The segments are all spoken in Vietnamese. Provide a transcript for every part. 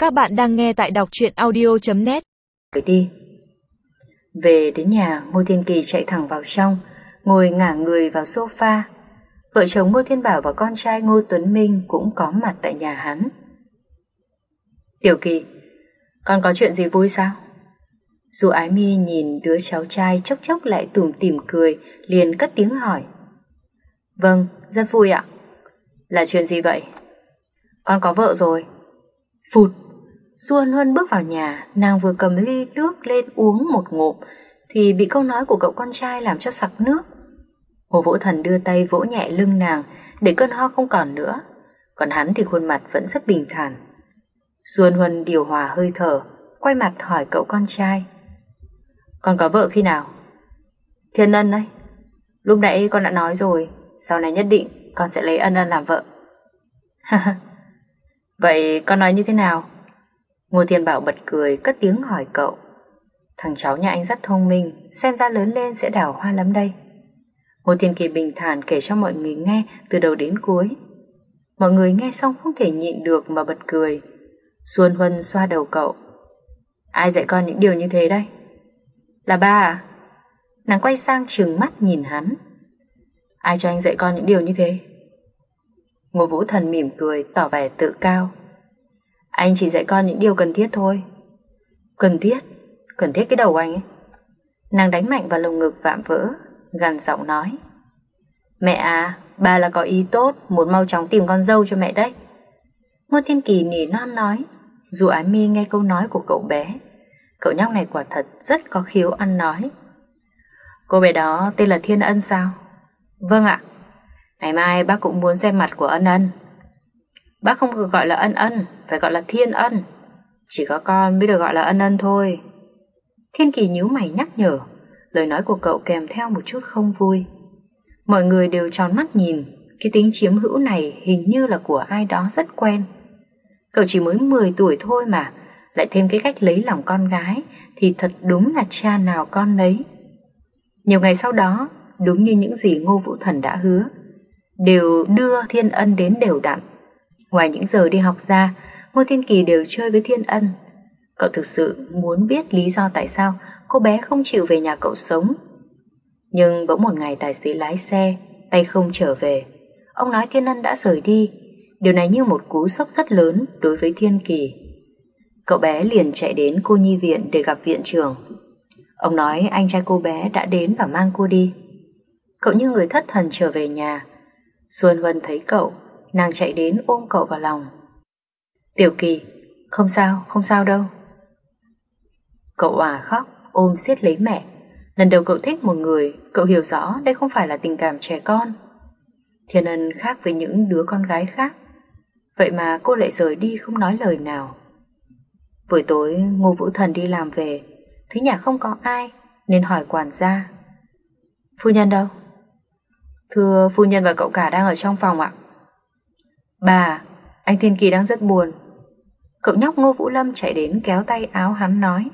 Các bạn đang nghe tại đọc truyện audio.net. Đi. Về đến nhà, Ngô Thiên Kỳ chạy thẳng vào trong, ngồi ngả người vào sofa. Vợ chồng Ngô Thiên Bảo và con trai Ngô Tuấn Minh cũng có mặt tại nhà hắn. Tiểu Kỳ, con có chuyện gì vui sao? Dù Ái Mi nhìn đứa cháu trai chốc chốc lại tủm tỉm cười, liền cất tiếng hỏi. Vâng, rất vui ạ. Là chuyện gì vậy? Con có vợ rồi. Phụt. Du Hân Huân bước vào nhà, nàng vừa cầm ly nước lên uống một ngụm thì bị câu nói của cậu con trai làm cho sặc nước. Hồ Vũ Thần đưa tay vỗ nhẹ lưng nàng để cơn ho không còn nữa, còn hắn thì khuôn mặt vẫn rất bình thản. Du Hân Huân điều hòa hơi thở, quay mặt hỏi cậu con trai. Con có vợ khi nào? Thiên Ân đấy. Lúc nãy con đã nói rồi, sau này nhất định con sẽ lấy Ân Ân làm vợ. Vậy con nói như thế nào? Ngô Thiên Bảo bật cười, cất tiếng hỏi cậu. Thằng cháu nhà anh rất thông minh, xem ra lớn lên sẽ đào hoa lắm đây. Ngô Thiên Kỳ bình thản kể cho mọi người nghe từ đầu đến cuối. Mọi người nghe xong không thể nhịn được mà bật cười. Xuân Huân xoa đầu cậu. Ai dạy con những điều như thế đây? Là ba à? Nàng quay sang trừng mắt nhìn hắn. Ai cho anh dạy con những điều như thế? Ngô Vũ Thần mỉm cười, tỏ vẻ tự cao. Anh chỉ dạy con những điều cần thiết thôi. Cần thiết? Cần thiết cái đầu anh ấy. Nàng đánh mạnh vào lồng ngực vạm vỡ, gằn giọng nói. Mẹ à, bà là có ý tốt, muốn mau chóng tìm con dâu cho mẹ đấy. Ngô Thiên Kỳ nỉ non nói. Dù Ái Mi nghe câu nói của cậu bé, cậu nhóc này quả thật rất có khiếu ăn nói. Cô bé đó tên là Thiên Ân sao? Vâng ạ. Ngày mai bác cũng muốn xem mặt của Ân Ân. Bác không được gọi là Ân Ân, phải gọi là Thiên Ân. Chỉ có con mới được gọi là Ân Ân thôi. Thiên Kỳ nhíu mày nhắc nhở. Lời nói của cậu kèm theo một chút không vui. Mọi người đều tròn mắt nhìn. Cái tính chiếm hữu này hình như là của ai đó rất quen. Cậu chỉ mới 10 tuổi thôi mà, lại thêm cái cách lấy lòng con gái, thì thật đúng là cha nào con nấy. Nhiều ngày sau đó, đúng như những gì Ngô Vũ Thần đã hứa, đều đưa Thiên Ân đến đều đặn. Ngoài những giờ đi học ra, Ngô Thiên Kỳ đều chơi với Thiên Ân. Cậu thực sự muốn biết lý do tại sao cô bé không chịu về nhà cậu sống. Nhưng bỗng một ngày tài xế lái xe tay không trở về. Ông nói Thiên Ân đã rời đi. Điều này như một cú sốc rất lớn đối với Thiên Kỳ. Cậu bé liền chạy đến cô nhi viện để gặp viện trưởng. Ông nói anh trai cô bé đã đến và mang cô đi. Cậu như người thất thần trở về nhà. Xuân Vân thấy cậu, nàng chạy đến ôm cậu vào lòng. Tiểu Kỳ, không sao đâu. Cậu òa khóc, ôm siết lấy mẹ. Lần đầu cậu thích một người, cậu hiểu rõ đây không phải là tình cảm trẻ con. Thiên Ân khác với những đứa con gái khác. Vậy mà cô lại rời đi không nói lời nào. Buổi tối Ngô Vũ Thần đi làm về, thấy nhà không có ai nên hỏi quản gia. Phu nhân đâu? Thưa phu nhân và cậu cả đang ở trong phòng ạ. Bà, anh Thiên Kỳ đang rất buồn. Cậu nhóc Ngô Vũ Lâm chạy đến kéo tay áo hắn nói.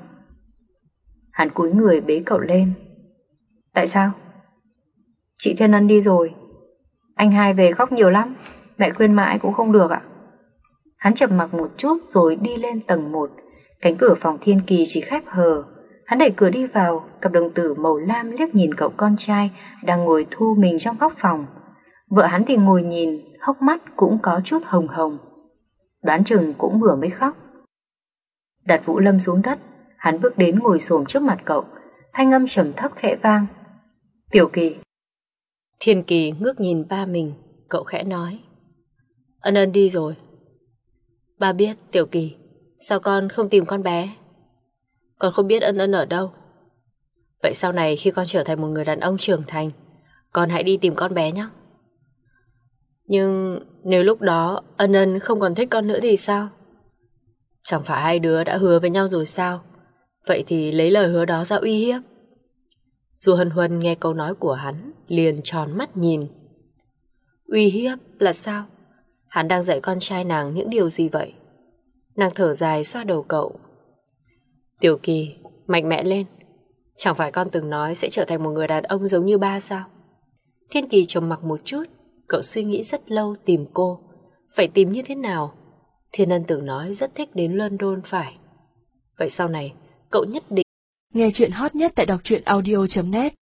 Hắn cúi người bế cậu lên. Tại sao? Chị Thiên Ân đi rồi. Anh hai về khóc nhiều lắm, mẹ khuyên mãi cũng không được ạ. Hắn trầm mặc một chút rồi đi lên tầng 1. Cánh cửa phòng Thiên Kỳ chỉ khép hờ. Hắn đẩy cửa đi vào. Cặp đồng tử màu lam liếc nhìn cậu con trai đang ngồi thu mình trong góc phòng. Vợ hắn thì ngồi nhìn, hốc mắt cũng có chút hồng hồng. Đoán chừng cũng vừa mới khóc. Đặt Vũ Lâm xuống đất, hắn bước đến ngồi xổm trước mặt cậu. Thanh âm trầm thấp khẽ vang. Tiểu Kỳ. Thiên Kỳ ngước nhìn ba mình, cậu khẽ nói. Ân Ân đi rồi. Ba biết. Tiểu Kỳ, sao con không tìm con bé? Con không biết Ân Ân ở đâu. Vậy sau này khi con trở thành một người đàn ông trưởng thành, con hãy đi tìm con bé nhé. Nhưng nếu lúc đó Ân Ân không còn thích con nữa thì sao? Chẳng phải hai đứa đã hứa với nhau rồi sao? Vậy thì lấy lời hứa đó ra uy hiếp. Du Hân Huân nghe câu nói của hắn liền tròn mắt nhìn. Uy hiếp là sao? Hắn đang dạy con trai nàng những điều gì vậy? Nàng thở dài xoa đầu cậu. Tiểu Kỳ, mạnh mẽ lên. Chẳng phải con từng nói sẽ trở thành một người đàn ông giống như ba sao? Thiên Kỳ trầm mặc một chút. Cậu suy nghĩ rất lâu tìm cô. Phải tìm như thế nào? Thiên Ân từng nói rất thích đến London phải. Vậy sau này, cậu nhất định Nghe chuyện hot nhất tại đọc truyện audio.net